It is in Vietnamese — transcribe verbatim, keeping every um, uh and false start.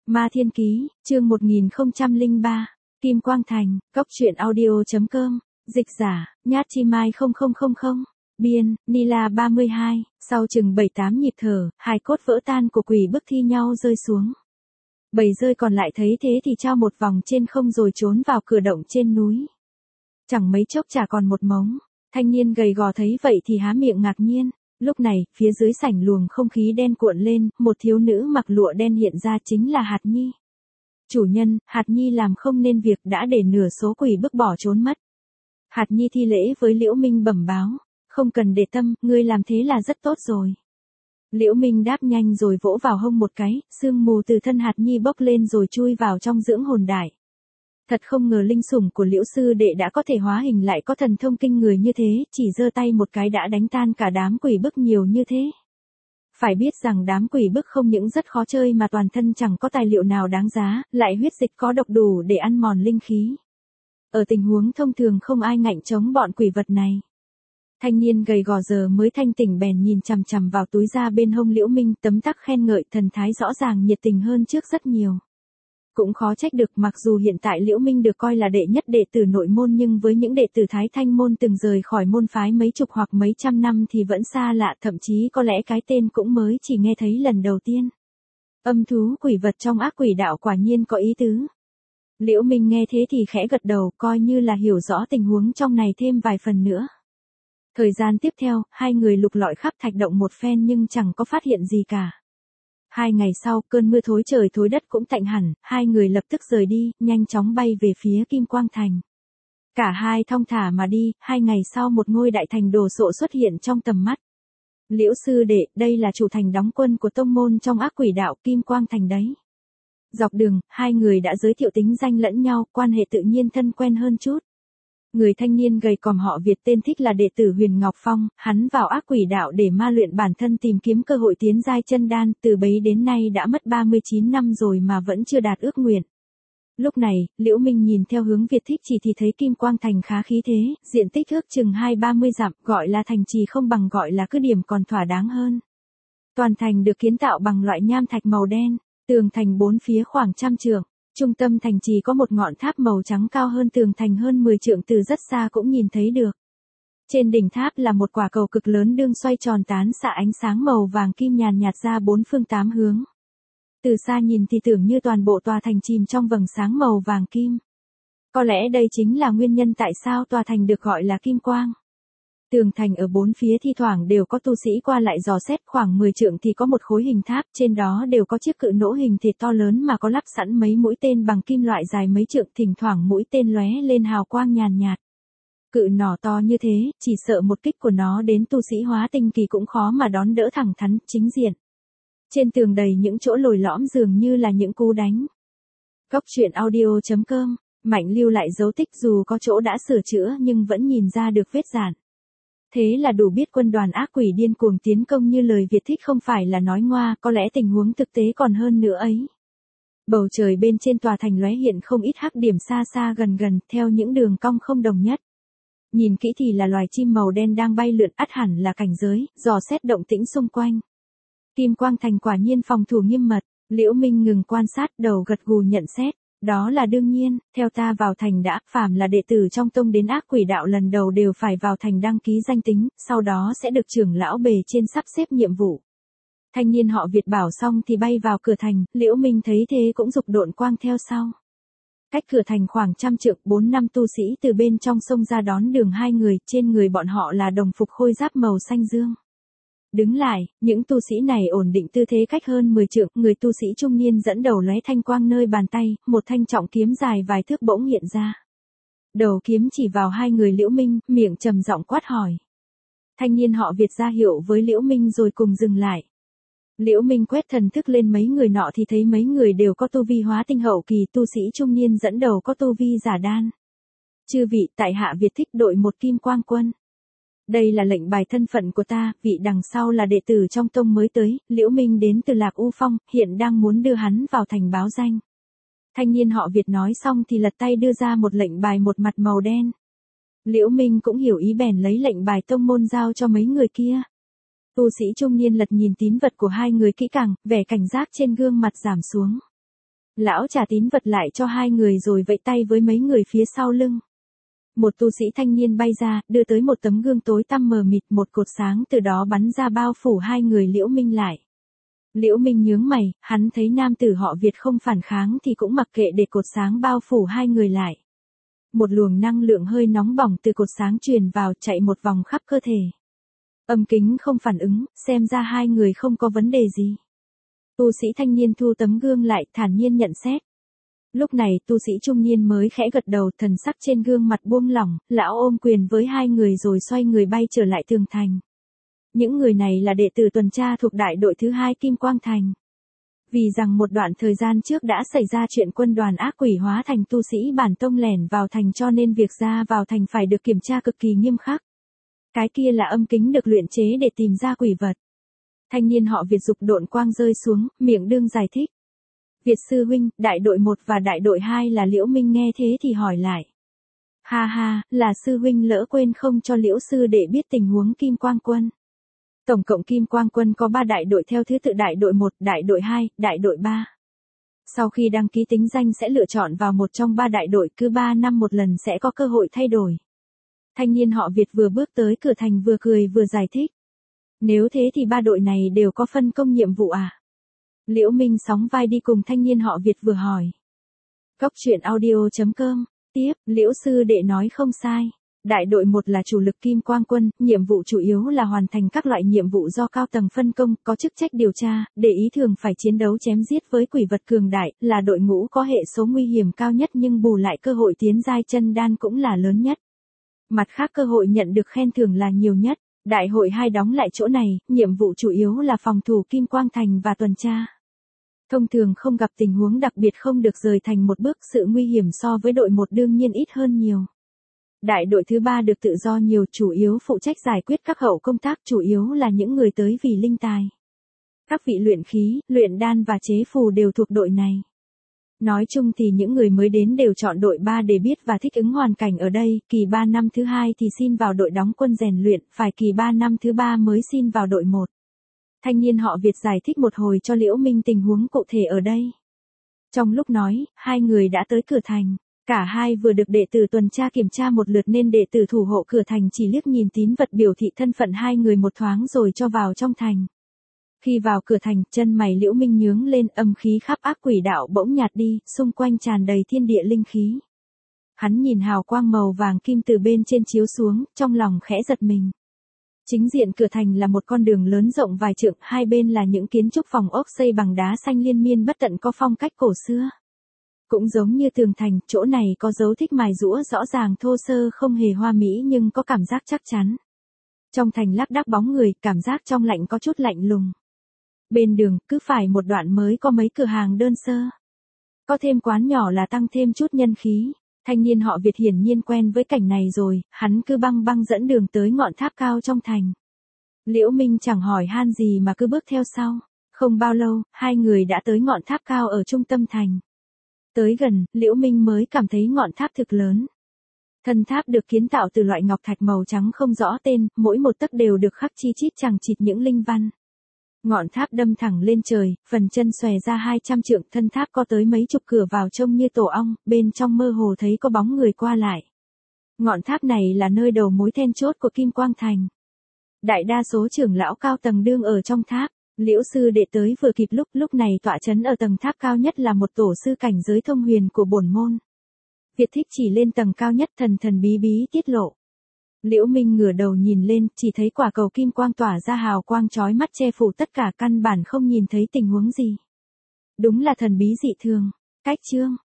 Ma Thiên Ký, chương một nghìn không trăm lẻ ba, Kim Quang Thành, Cốc truyện audio.com, dịch giả, Nhát Chi Mai không không không không, biên, Nila ba mươi hai, sau chừng bảy tám nhịp thở, hài cốt vỡ tan của quỷ bức thi nhau rơi xuống. Bầy rơi còn lại thấy thế thì trao một vòng trên không rồi trốn vào cửa động trên núi. Chẳng mấy chốc chả còn một mống, thanh niên gầy gò thấy vậy thì há miệng ngạc nhiên. Lúc này, phía dưới sảnh luồng không khí đen cuộn lên, một thiếu nữ mặc lụa đen hiện ra chính là Hạt Nhi. Chủ nhân, Hạt Nhi làm không nên việc đã để nửa số quỷ bức bỏ trốn mất. Hạt Nhi thi lễ với Liễu Minh bẩm báo, không cần để tâm, ngươi làm thế là rất tốt rồi. Liễu Minh đáp nhanh rồi vỗ vào hông một cái, sương mù từ thân Hạt Nhi bốc lên rồi chui vào trong dưỡng hồn đại. Thật không ngờ linh sủng của Liễu sư đệ đã có thể hóa hình lại có thần thông kinh người như thế, chỉ giơ tay một cái đã đánh tan cả đám quỷ bức nhiều như thế. Phải biết rằng đám quỷ bức không những rất khó chơi mà toàn thân chẳng có tài liệu nào đáng giá, lại huyết dịch có độc đủ để ăn mòn linh khí. Ở tình huống thông thường không ai ngạnh chống bọn quỷ vật này. Thanh niên gầy gò giờ mới thanh tỉnh bèn nhìn chằm chằm vào túi da bên hông Liễu Minh, tấm tắc khen ngợi, thần thái rõ ràng nhiệt tình hơn trước rất nhiều. Cũng khó trách được, mặc dù hiện tại Liễu Minh được coi là đệ nhất đệ tử nội môn nhưng với những đệ tử Thái Thanh môn từng rời khỏi môn phái mấy chục hoặc mấy trăm năm thì vẫn xa lạ, thậm chí có lẽ cái tên cũng mới chỉ nghe thấy lần đầu tiên. Âm thú quỷ vật trong ác quỷ đạo quả nhiên có ý tứ. Liễu Minh nghe thế thì khẽ gật đầu, coi như là hiểu rõ tình huống trong này thêm vài phần nữa. Thời gian tiếp theo, hai người lục lọi khắp thạch động một phen nhưng chẳng có phát hiện gì cả. Hai ngày sau, cơn mưa thối trời thối đất cũng tạnh hẳn, hai người lập tức rời đi, nhanh chóng bay về phía Kim Quang Thành. Cả hai thong thả mà đi, hai ngày sau một ngôi đại thành đồ sộ xuất hiện trong tầm mắt. Liễu sư đệ, đây là chủ thành đóng quân của tông môn trong ác quỷ đạo Kim Quang Thành đấy. Dọc đường, hai người đã giới thiệu tính danh lẫn nhau, quan hệ tự nhiên thân quen hơn chút. Người thanh niên gầy còm họ Việt tên Thích là đệ tử Huyền Ngọc Phong, hắn vào ác quỷ đạo để ma luyện bản thân tìm kiếm cơ hội tiến giai chân đan, từ bấy đến nay đã mất ba mươi chín năm rồi mà vẫn chưa đạt ước nguyện. Lúc này, Liễu Minh nhìn theo hướng Việt Thích chỉ thì thấy Kim Quang Thành khá khí thế, diện tích ước chừng hai ba mươi dặm, gọi là thành trì không bằng gọi là cứ điểm còn thỏa đáng hơn. Toàn thành được kiến tạo bằng loại nham thạch màu đen, tường thành bốn phía khoảng trăm trượng. Trung tâm thành trì có một ngọn tháp màu trắng cao hơn tường thành hơn mười trượng, từ rất xa cũng nhìn thấy được. Trên đỉnh tháp là một quả cầu cực lớn đương xoay tròn tán xạ ánh sáng màu vàng kim nhàn nhạt ra bốn phương tám hướng. Từ xa nhìn thì tưởng như toàn bộ tòa thành chìm trong vầng sáng màu vàng kim. Có lẽ đây chính là nguyên nhân tại sao tòa thành được gọi là Kim Quang. Tường thành ở bốn phía thi thoảng đều có tu sĩ qua lại dò xét, khoảng mười trượng thì có một khối hình tháp, trên đó đều có chiếc cự nỗ hình thịt to lớn mà có lắp sẵn mấy mũi tên bằng kim loại dài mấy trượng, thỉnh thoảng mũi tên lóe lên hào quang nhàn nhạt. Cự nỏ to như thế, chỉ sợ một kích của nó đến tu sĩ hóa tinh kỳ cũng khó mà đón đỡ thẳng thắn, chính diện. Trên tường đầy những chỗ lồi lõm dường như là những cú đánh. Cốc truyện audio.com, Mạnh lưu lại dấu tích dù có chỗ đã sửa chữa nhưng vẫn nhìn ra được vết dạn. Thế là đủ biết quân đoàn ác quỷ điên cuồng tiến công như lời Việt Thích không phải là nói ngoa, có lẽ tình huống thực tế còn hơn nữa ấy. Bầu trời bên trên tòa thành lóe hiện không ít hắc điểm xa xa gần gần, theo những đường cong không đồng nhất. Nhìn kỹ thì là loài chim màu đen đang bay lượn, ắt hẳn là cảnh giới, dò xét động tĩnh xung quanh. Kim Quang Thành quả nhiên phòng thủ nghiêm mật, Liễu Minh ngừng quan sát, đầu gật gù nhận xét. Đó là đương nhiên, theo ta vào thành đã, phàm là đệ tử trong tông đến ác quỷ đạo lần đầu đều phải vào thành đăng ký danh tính, sau đó sẽ được trưởng lão bề trên sắp xếp nhiệm vụ. Thanh niên họ Việt bảo xong thì bay vào cửa thành, Liễu Minh thấy thế cũng dục độn quang theo sau. Cách cửa thành khoảng trăm trượng, bốn năm tu sĩ từ bên trong sông ra đón đường hai người, trên người bọn họ là đồng phục khôi giáp màu xanh dương. Đứng lại, những tu sĩ này ổn định tư thế cách hơn mười trượng, người tu sĩ trung niên dẫn đầu lóe thanh quang nơi bàn tay, một thanh trọng kiếm dài vài thước bỗng hiện ra. Đầu kiếm chỉ vào hai người Liễu Minh, miệng trầm giọng quát hỏi. Thanh niên họ Việt ra hiệu với Liễu Minh rồi cùng dừng lại. Liễu Minh quét thần thức lên mấy người nọ thì thấy mấy người đều có tu vi hóa tinh hậu kỳ, tu sĩ trung niên dẫn đầu có tu vi giả đan. Chư vị, tại hạ Việt Thích đội một Kim Quang quân. Đây là lệnh bài thân phận của ta, vị đằng sau là đệ tử trong tông mới tới, Liễu Minh đến từ Lạc U Phong, hiện đang muốn đưa hắn vào thành báo danh. Thanh niên họ Việt nói xong thì lật tay đưa ra một lệnh bài một mặt màu đen. Liễu Minh cũng hiểu ý bèn lấy lệnh bài tông môn giao cho mấy người kia. Tu sĩ trung niên lật nhìn tín vật của hai người kỹ càng, vẻ cảnh giác trên gương mặt giảm xuống. Lão trả tín vật lại cho hai người rồi vẫy tay với mấy người phía sau lưng. Một tu sĩ thanh niên bay ra, đưa tới một tấm gương tối tăm mờ mịt, một cột sáng từ đó bắn ra bao phủ hai người Liễu Minh lại. Liễu Minh nhướng mày, hắn thấy nam tử họ Việt không phản kháng thì cũng mặc kệ để cột sáng bao phủ hai người lại. Một luồng năng lượng hơi nóng bỏng từ cột sáng truyền vào, chạy một vòng khắp cơ thể. Âm kính không phản ứng, xem ra hai người không có vấn đề gì. Tu sĩ thanh niên thu tấm gương lại, thản nhiên nhận xét. Lúc này tu sĩ trung niên mới khẽ gật đầu, thần sắc trên gương mặt buông lỏng, lão ôm quyền với hai người rồi xoay người bay trở lại tường thành. Những người này là đệ tử tuần tra thuộc đại đội thứ hai Kim Quang Thành. Vì rằng một đoạn thời gian trước đã xảy ra chuyện quân đoàn ác quỷ hóa thành tu sĩ bản tông lẻn vào thành, cho nên việc ra vào thành phải được kiểm tra cực kỳ nghiêm khắc. Cái kia là âm kính được luyện chế để tìm ra quỷ vật. Thanh niên họ Việt dục độn quang rơi xuống, miệng đương giải thích. Việt sư huynh, đại đội một và đại đội hai là Liễu Minh nghe thế thì hỏi lại. Ha ha, là sư huynh lỡ quên không cho Liễu sư đệ biết tình huống Kim Quang quân. Tổng cộng Kim Quang quân có ba đại đội theo thứ tự đại đội một, đại đội hai, đại đội ba. Sau khi đăng ký tính danh sẽ lựa chọn vào một trong ba đại đội, cứ ba năm một lần sẽ có cơ hội thay đổi. Thanh niên họ Việt vừa bước tới cửa thành vừa cười vừa giải thích. Nếu thế thì ba đội này đều có phân công nhiệm vụ à? Liễu Minh sóng vai đi cùng thanh niên họ Việt vừa hỏi. Góc truyện audio chấm com, tiếp, Liễu sư đệ nói không sai. Đại đội một là chủ lực Kim Quang quân, nhiệm vụ chủ yếu là hoàn thành các loại nhiệm vụ do cao tầng phân công, có chức trách điều tra, để ý thường phải chiến đấu chém giết với quỷ vật cường đại, là đội ngũ có hệ số nguy hiểm cao nhất nhưng bù lại cơ hội tiến giai chân đan cũng là lớn nhất. Mặt khác cơ hội nhận được khen thưởng là nhiều nhất. Đại hội hai đóng lại chỗ này, nhiệm vụ chủ yếu là phòng thủ Kim Quang Thành và tuần tra. Thông thường không gặp tình huống đặc biệt không được rời thành một bước, sự nguy hiểm so với đội một đương nhiên ít hơn nhiều. Đại đội thứ ba được tự do nhiều, chủ yếu phụ trách giải quyết các hậu công tác, chủ yếu là những người tới vì linh tài. Các vị luyện khí, luyện đan và chế phù đều thuộc đội này. Nói chung thì những người mới đến đều chọn đội ba để biết và thích ứng hoàn cảnh ở đây, kỳ ba năm thứ hai thì xin vào đội đóng quân rèn luyện, phải kỳ ba năm thứ ba mới xin vào đội một. Thanh niên họ Việt giải thích một hồi cho Liễu Minh tình huống cụ thể ở đây. Trong lúc nói, hai người đã tới cửa thành. Cả hai vừa được đệ tử tuần tra kiểm tra một lượt nên đệ tử thủ hộ cửa thành chỉ liếc nhìn tín vật biểu thị thân phận hai người một thoáng rồi cho vào trong thành. Khi vào cửa thành, chân mày Liễu Minh nhướng lên, âm khí khắp ác quỷ đạo bỗng nhạt đi, xung quanh tràn đầy thiên địa linh khí. Hắn nhìn hào quang màu vàng kim từ bên trên chiếu xuống, trong lòng khẽ giật mình. Chính diện cửa thành là một con đường lớn rộng vài trượng, hai bên là những kiến trúc phòng ốc xây bằng đá xanh liên miên bất tận có phong cách cổ xưa. Cũng giống như tường thành, chỗ này có dấu tích mài rũa rõ ràng thô sơ không hề hoa mỹ nhưng có cảm giác chắc chắn. Trong thành lác đác bóng người, cảm giác trong lạnh có chút lạnh lùng. Bên đường, cứ phải một đoạn mới có mấy cửa hàng đơn sơ. Có thêm quán nhỏ là tăng thêm chút nhân khí. Thanh niên họ Việt hiển nhiên quen với cảnh này rồi, hắn cứ băng băng dẫn đường tới ngọn tháp cao trong thành. Liễu Minh chẳng hỏi han gì mà cứ bước theo sau. Không bao lâu, hai người đã tới ngọn tháp cao ở trung tâm thành. Tới gần, Liễu Minh mới cảm thấy ngọn tháp thực lớn. Thân tháp được kiến tạo từ loại ngọc thạch màu trắng không rõ tên, mỗi một tấc đều được khắc chi chít chằng chịt những linh văn. Ngọn tháp đâm thẳng lên trời, phần chân xòe ra hai trăm trượng, thân tháp có tới mấy chục cửa vào trông như tổ ong, bên trong mơ hồ thấy có bóng người qua lại. Ngọn tháp này là nơi đầu mối then chốt của Kim Quang Thành. Đại đa số trưởng lão cao tầng đương ở trong tháp. Liễu sư đệ tới vừa kịp lúc, lúc này tọa trấn ở tầng tháp cao nhất là một tổ sư cảnh giới thông huyền của bổn môn. Việt thích chỉ lên tầng cao nhất, thần thần bí bí tiết lộ. Liễu Minh ngửa đầu nhìn lên, chỉ thấy quả cầu kim quang tỏa ra hào quang chói mắt che phủ tất cả, căn bản không nhìn thấy tình huống gì. Đúng là thần bí dị thường. Cách chương